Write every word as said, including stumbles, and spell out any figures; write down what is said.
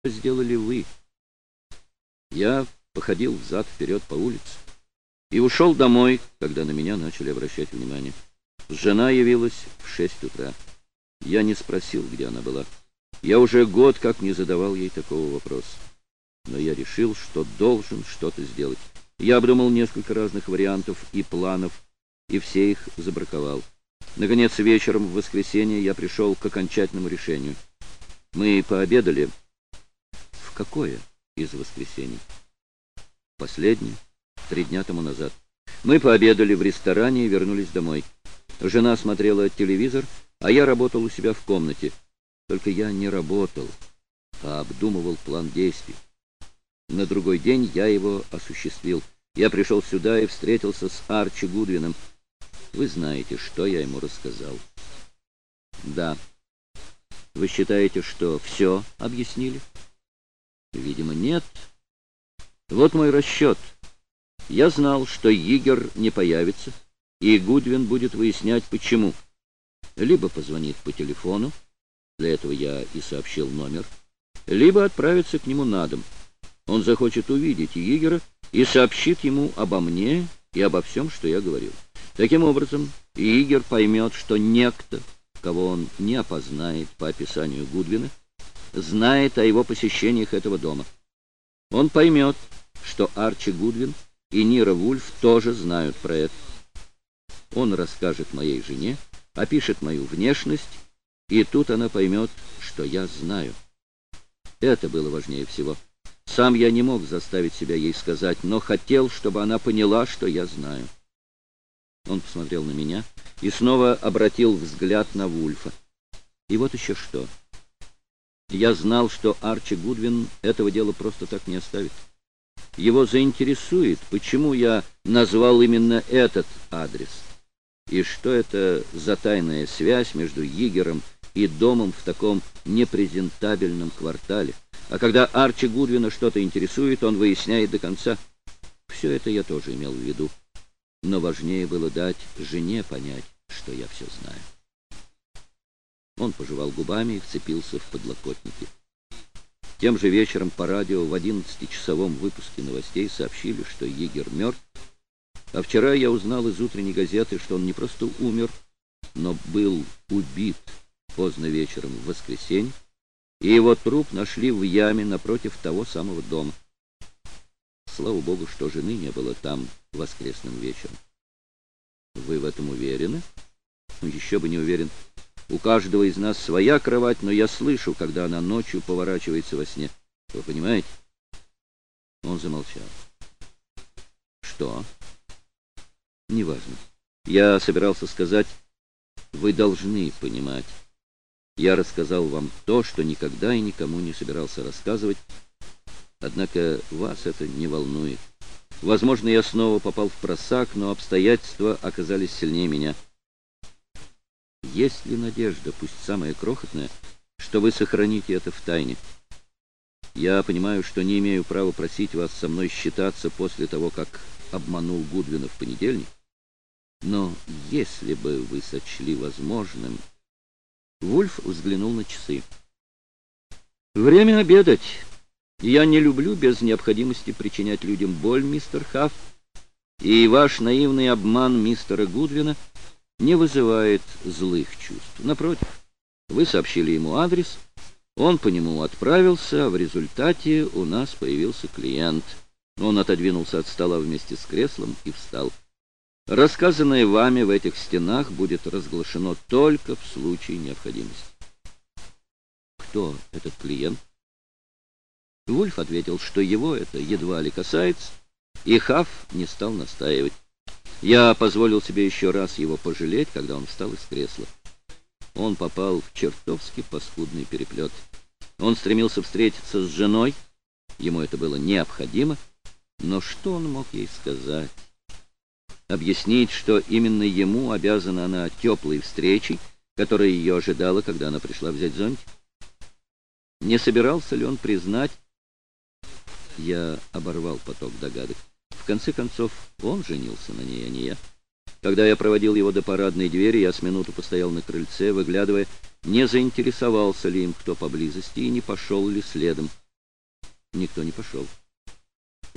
сделали вы. Я походил взад-вперед по улице и ушел домой, когда на меня начали обращать внимание. Жена явилась в шесть утра. Я не спросил, где она была. Я уже год как не задавал ей такого вопроса. Но я решил, что должен что-то сделать. Я обдумал несколько разных вариантов и планов, и все их забраковал. Наконец, вечером в воскресенье я пришел к окончательному решению. Мы пообедали. В какое из воскресений? Последнее, три дня тому назад. Мы пообедали в ресторане и вернулись домой. Жена смотрела телевизор, а я работал у себя в комнате. Только я не работал, а обдумывал план действий. На другой день я его осуществил. Я пришел сюда и встретился с Арчи Гудвином. Вы знаете, что я ему рассказал. Да. Вы считаете, что все объяснили? Видимо, нет. Вот мой расчет. Я знал, что Йигер не появится, и Гудвин будет выяснять, почему. Либо позвонит по телефону, для этого я и сообщил номер, либо отправится к нему на дом. Он захочет увидеть Йигера и сообщит ему обо мне и обо всем, что я говорил. Таким образом, Йигер поймет, что некто, кого он не опознает по описанию Гудвина, знает о его посещениях этого дома. Он поймет, что Арчи Гудвин и Нира Вульф тоже знают про это. Он расскажет моей жене, опишет мою внешность, и тут она поймет, что я знаю. Это было важнее всего. Сам я не мог заставить себя ей сказать, но хотел, чтобы она поняла, что я знаю. Он посмотрел на меня и снова обратил взгляд на Вульфа. И вот еще что. Я знал, что Арчи Гудвин этого дела просто так не оставит. Его заинтересует, почему я назвал именно этот адрес, и что это за тайная связь между Йигером и домом в таком непрезентабельном квартале. А когда Арчи Гудвина что-то интересует, он выясняет до конца. Все это я тоже имел в виду. Но важнее было дать жене понять, что я все знаю. Он пожевал губами и вцепился в подлокотники. Тем же вечером по радио в одиннадцатичасовом выпуске новостей сообщили, что Йигер мертв. А вчера я узнал из утренней газеты, что он не просто умер, но был убит поздно вечером в воскресенье, и его труп нашли в яме напротив того самого дома. Слава богу, что жены не было там воскресным вечером. Вы в этом уверены? Еще бы не уверен. У каждого из нас своя кровать, но я слышу, когда она ночью поворачивается во сне. Вы понимаете? Он замолчал. Что? Неважно. Я собирался сказать, вы должны понимать. Я рассказал вам то, что никогда и никому не собирался рассказывать, однако вас это не волнует. Возможно, я снова попал в просак, но обстоятельства оказались сильнее меня. Есть ли надежда, пусть самая крохотная, что вы сохраните это в тайне? Я понимаю, что не имею права просить вас со мной считаться после того, как обманул Гудвина в понедельник, но если бы вы сочли возможным... Вульф взглянул на часы. Время обедать. Я не люблю без необходимости причинять людям боль, мистер Хафф, и ваш наивный обман мистера Гудвина не вызывает злых чувств. Напротив, вы сообщили ему адрес, он по нему отправился, а в результате у нас появился клиент. Он отодвинулся от стола вместе с креслом и встал. Рассказанное вами в этих стенах будет разглашено только в случае необходимости. Кто этот клиент? Вульф ответил, что его это едва ли касается, и Хафф не стал настаивать. Я позволил себе еще раз его пожалеть, когда он встал из кресла. Он попал в чертовски паскудный переплет. Он стремился встретиться с женой, ему это было необходимо, но что он мог ей сказать? Объяснить, что именно ему обязана она теплой встречей, которая ее ожидала, когда она пришла взять зонтик? Не собирался ли он признать? Я оборвал поток догадок. В конце концов, он женился на ней, а не я. Когда я проводил его до парадной двери, я с минуту постоял на крыльце, выглядывая, не заинтересовался ли им кто поблизости и не пошел ли следом. Никто не пошел.